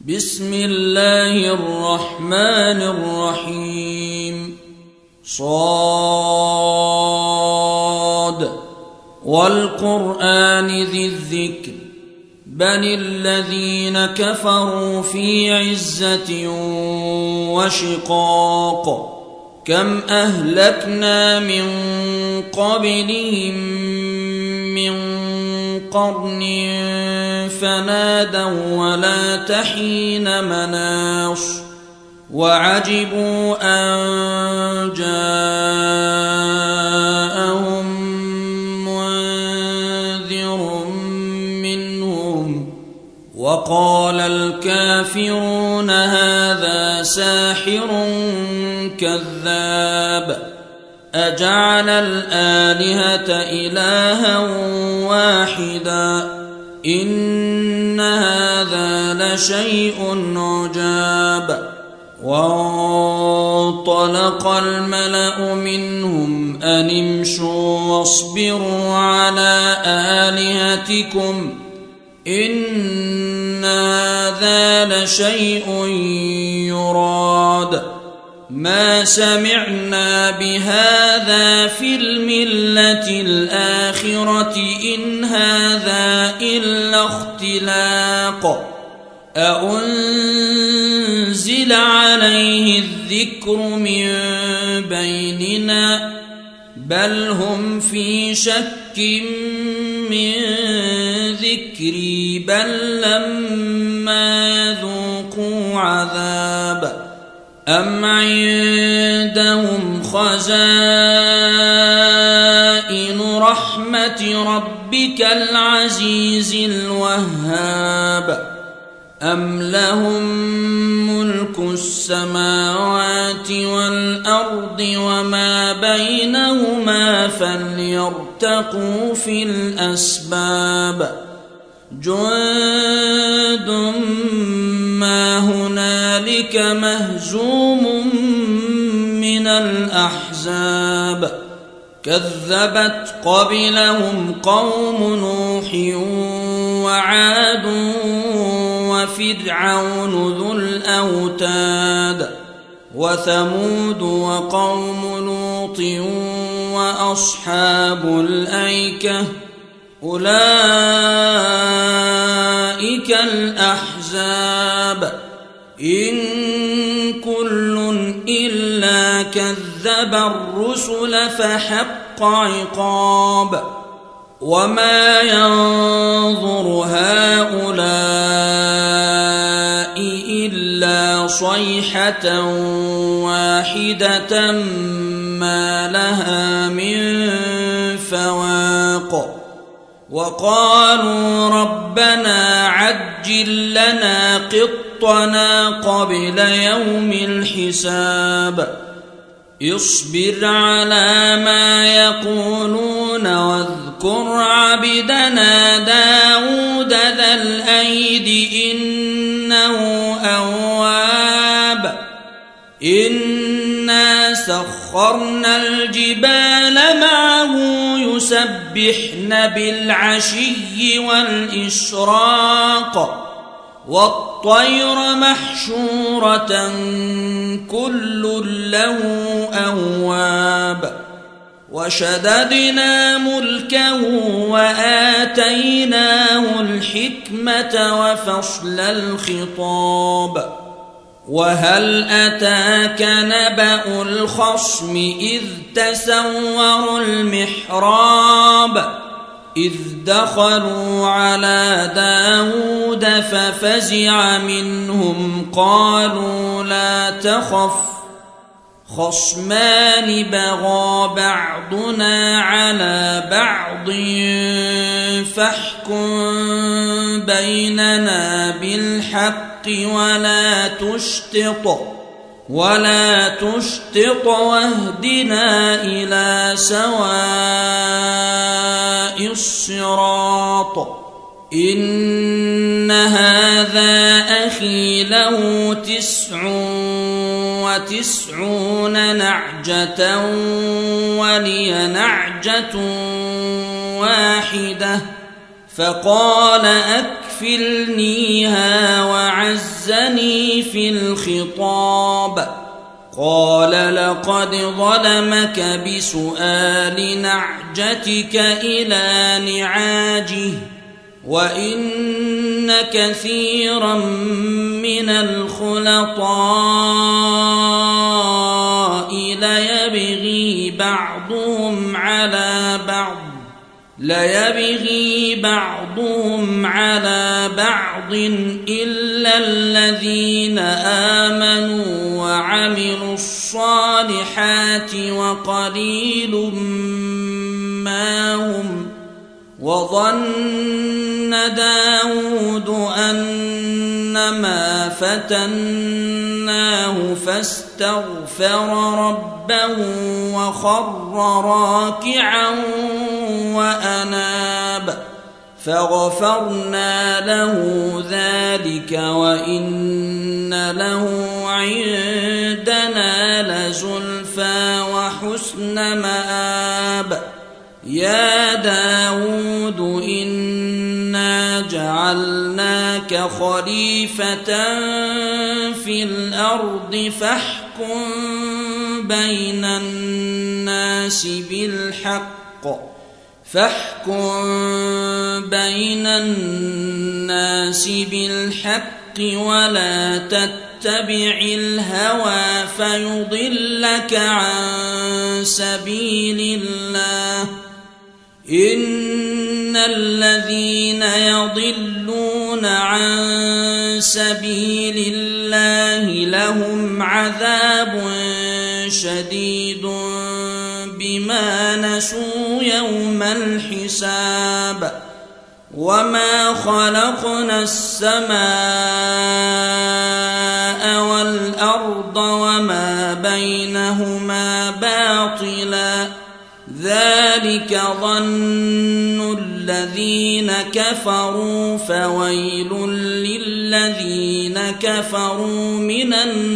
بسم الله الرحمن الرحيم. صاد والقرآن ذي الذكر بل الذين كفروا في عزة وشقاق كم أهلكنا من قبلهم من قرن فنادوا ولا تحين مناص وعجبوا أن جاءهم منذر منهم وقال الكافرون هذا ساحر كذاب أجعل الآلهة إلها واحدا إن هذا لشيء عجاب. وانطلق الملأ منهم أن امشوا واصبروا على آلهتكم إن هذا لشيء يراد ما سمعنا بهذا في الملة الآخرة إن هذا إلا اختلاق أأنزل عليه الذكر من بيننا بل هم في شك من ذكري بل لما يذوقوا عذاب أم عندهم خزائن رحمة ربك العزيز الوهاب أم لهم ملك السماوات والأرض وما بينهما فليرتقوا في الأسباب جند ما هنالك مهزوم من الأحزاب كذبت قبلهم قوم نوح وعاد وفرعون ذو الأوتاد وثمود وقوم لوط وأصحاب الأيكة أولئك الأحزاب إن كل إلا كذب الرسل فحق عقاب وما ينظر هؤلاء إلا صيحة واحدة ما لها من فواق وقالوا ربنا عجل لنا قطنا قبل يوم الحساب اصبر على ما يقولون واذكر عبدنا داود ذا الأيد إنه أواب إنا سخرنا الجبال معه يسبحن بالعشي والإشراق والطير محشورة كل له أواب وشددنا ملكه وآتيناه الحكمة وفصل الخطاب وهل أتاك نبأ الخصم إذ تسوروا المحراب إذ دخلوا على داود ففزع منهم قالوا لا تخف خصمان بغى بعضنا على بعض فاحكم بيننا بالحق ولا تشطط واهدنا إلى سواء الصراط إن هذا أخي له 99 نعجة ولي نعجة واحدة فقال ويكفلنيها وعزني في الخطاب قال لقد ظلمك بسؤال نعجتك إلى نعاجه وإن كثيرا من الخلطاء ليبغي بعضهم على بعض إلا الذين آمنوا وعملوا الصالحات وقليل ما هم وظن داود أنما فتناه فاستغفر ربه وخر راكعا وأناب فغفرنا له ذلك وإن له عندنا لزلفى وحسن مآب يا داود إنا جعلناك خليفة في الأرض فاحكم بين الناس بالحق ولا تتبع الهوى فيضلك عن سبيل الله إن الذين يضلون عن سبيل الله لهم عذاب شديد بما نسوا يوم الحساب وما خلقنا السماء والأرض وما بينهما باطلا ذلك ظن الذين كفروا فويل للذين كفروا من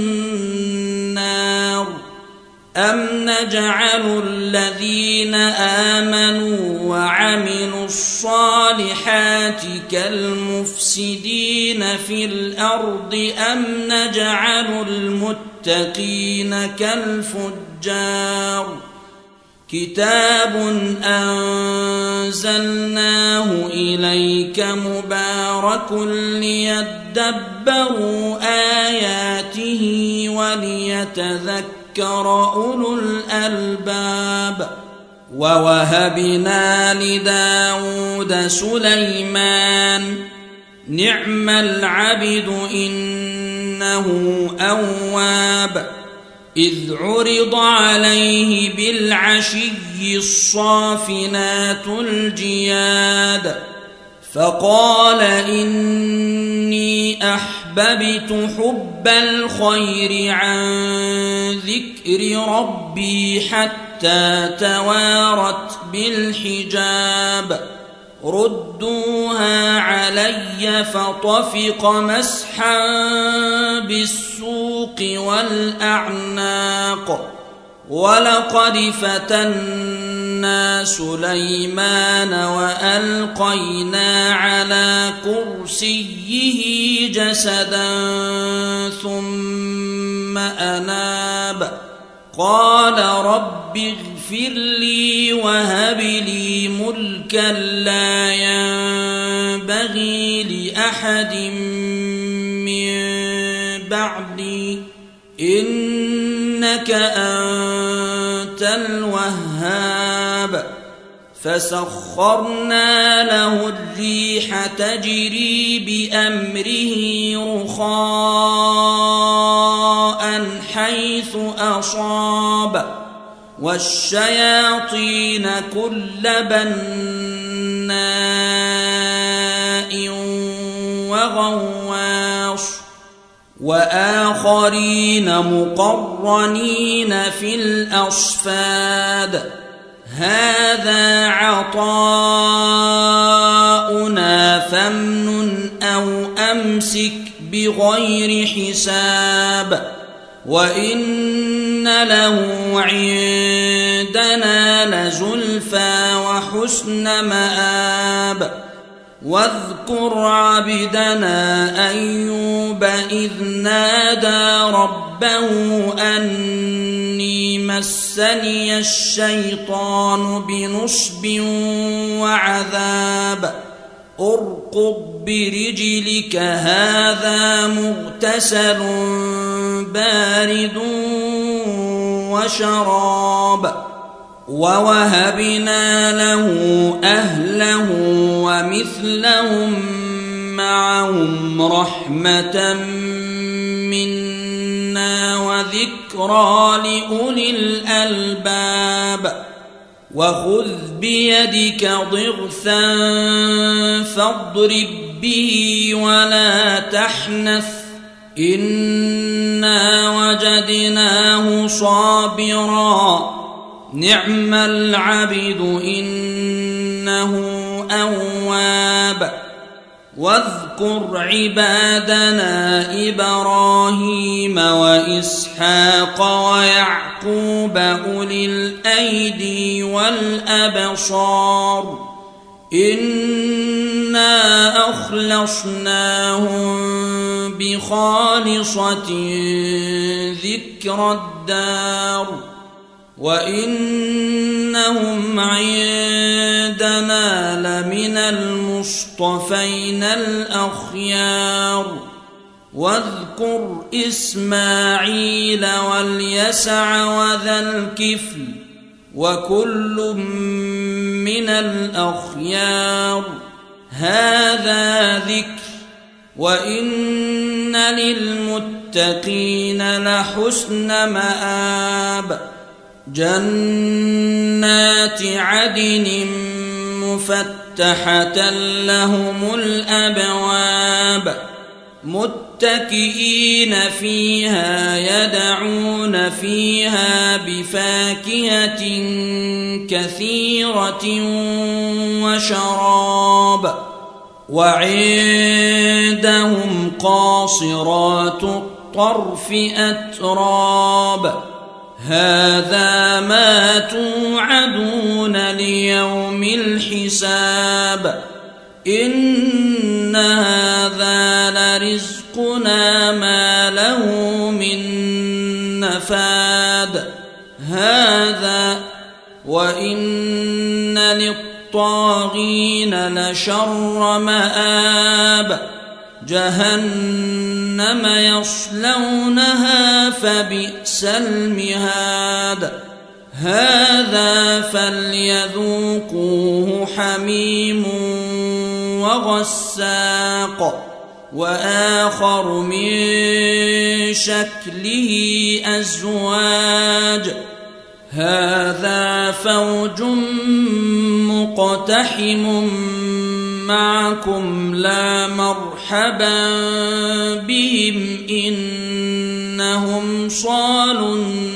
النار أم نجعل الذين آمنوا وعملوا الصالحات كالمفسدين في الأرض أم نجعل المتقين كالفجار كتاب أنزلناه إليك مبارك ليدبروا آياته وليتذكر أولو الألباب ووهبنا لداود سليمان نعم العبد إنه أواب إذ عرض عليه بالعشي الصافنات الجياد فقال إني أحببت حب الخير عن ذكر ربي حتى توارت بالحجاب ردوها علي فطفق مسحا بالسوق والأعناق ولقد فتنا سليمان وألقينا على كرسيه جسدا ثم أناب قال رب اغفر لي وهب لي ملكا لا ينبغي لأحد من بعدي إنك أنت الوهاب فسخرنا له الريح تجري بأمره رخاء حيث أصاب والشياطين كل بناء وغواص وآخرين مقرنين في الأصفاد هذا عطاؤنا فامنن أو أمسك بغير حساب وإن له عندنا لزلفى وحسن مآب واذكر عبدنا أيوب إذ نادى ربه أني مسني الشيطان بنصب وعذاب اركض برجلك هذا مغتسل بارد وشراب ووهبنا له أهله ومثلهم معهم رحمة منا وذكرى لأولي الألباب وخذ بيدك ضغثا فاضرب به ولا تحنث إنا وجدناه صابرا نعم العبد إنه أواب واذكر عبادنا إبراهيم وإسحاق ويعقوب أولي الأيدي والأبصار إنا أخلصناهم بخالصة ذكر الدار وإنهم عندنا لمن المصطفين الأخيار واذكر إسماعيل واليسع وذا الكفل وكل من الأخيار هذا ذكر وإن للمتقين لحسن مآب جنات عدن مفتحة لهم الأبواب متكئين فيها يدعون فيها بفاكهة كثيرة وشراب وعندهم قاصرات الطرف أتراب هذا ما توعدون ليوم الحساب إن هذا لرزقنا ما له من نفاد هذا وإن للطاغين لشر مآب جهنم يصلونها فبئس المهاد هذا فليذوقوه حميم وغساق وآخر من شكله أزواج هذا فوج مقتحم معكم لا مرحبا بهم إنهم صالوا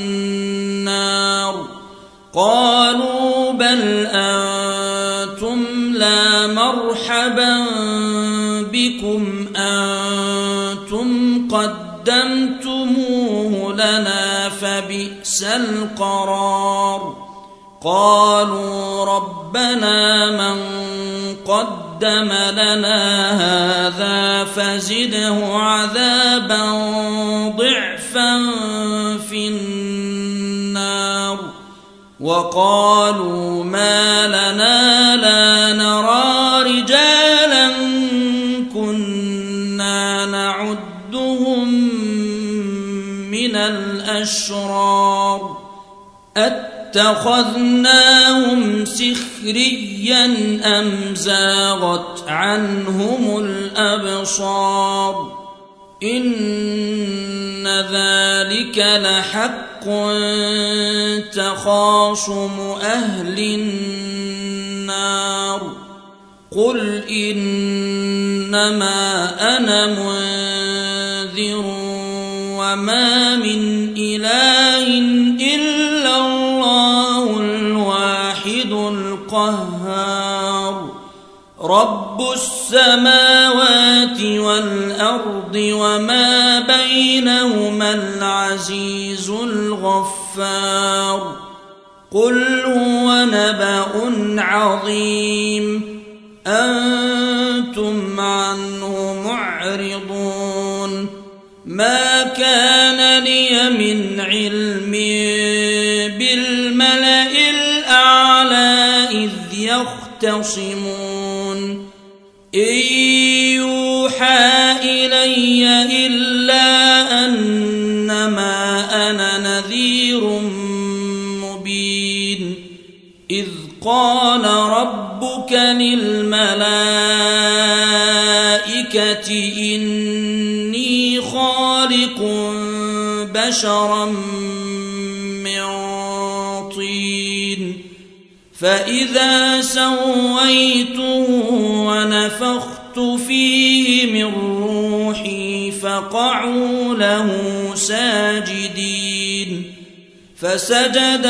النار قالوا بل أنتم لا مرحبا بكم أنتم قدمتموه لنا فبئس القرار قالوا ربنا من قدم لنا هذا فزده عذابا ضعفا في النار وقالوا ما لنا لا نرى رجالا كنا نعدهم من الأشرار اتخذناهم سخريا أم زاغت عنهم الأبصار إن ذلك لحق تخاصم أهل النار قل إنما أنا منذر وما من إله إلا الله الواحد القهار رب السماوات والأرض وما بينهما العزيز الغفار قل هو نبأ عظيم أنتم عنه معرضون ما كان لي من علم بالملأ الأعلى إذ يختصمون إن يوحى إلي إلا أنما أنا نذير مبين إذ قال ربك للملائكة إني خالق بشرا من طين فإذا سويته ونفخت فيه من روحي فقعوا له ساجدين فسجد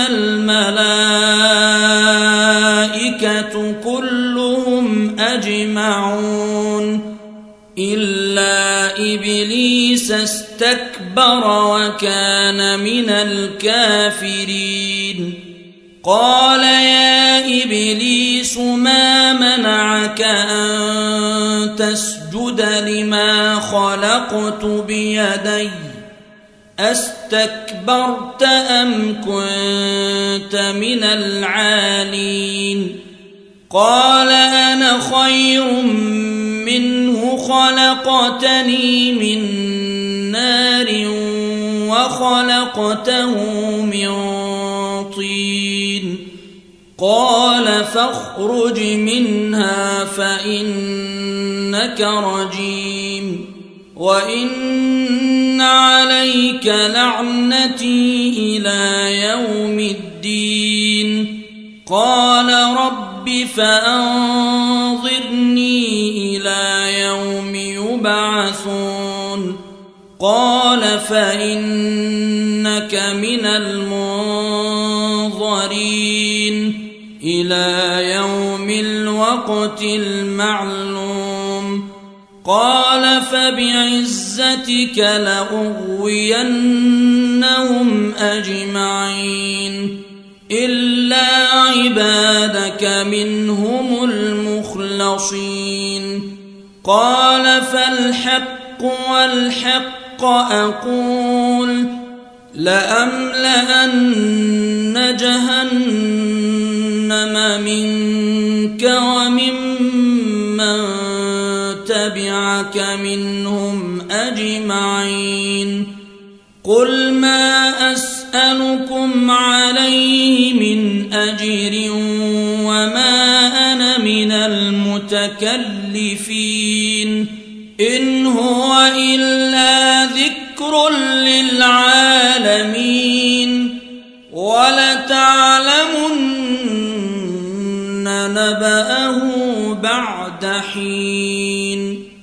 الملائكة كلهم أجمعون إلا إبليس استكبر وكان من الكافرين قال يا إبليس ما منعك أن تسجد لما خلقت بيدي أستكبرت أم كنت من العالين قال أنا خير منه خلقتني من نار وخلقته من طين قال فاخرج منها فإنك رجيم وإن عليك لعنتي إلى يوم الدين قال رب فأنظرني إلى يوم يبعثون قال فإنك من المنظرين إلى يوم الوقت المعلوم قال فبعزتك لأغوينهم أجمعين إلا عبادك منهم المخلصين قال فالحق والحق أقول لأملأن جهنم منك وممن تبعك منهم أجمعين قل ما أسألكم عليه من أجر وما أنا من المتكلفين إن هو إلا ذكر للعالمين ولتعلمن نبأه بعد حين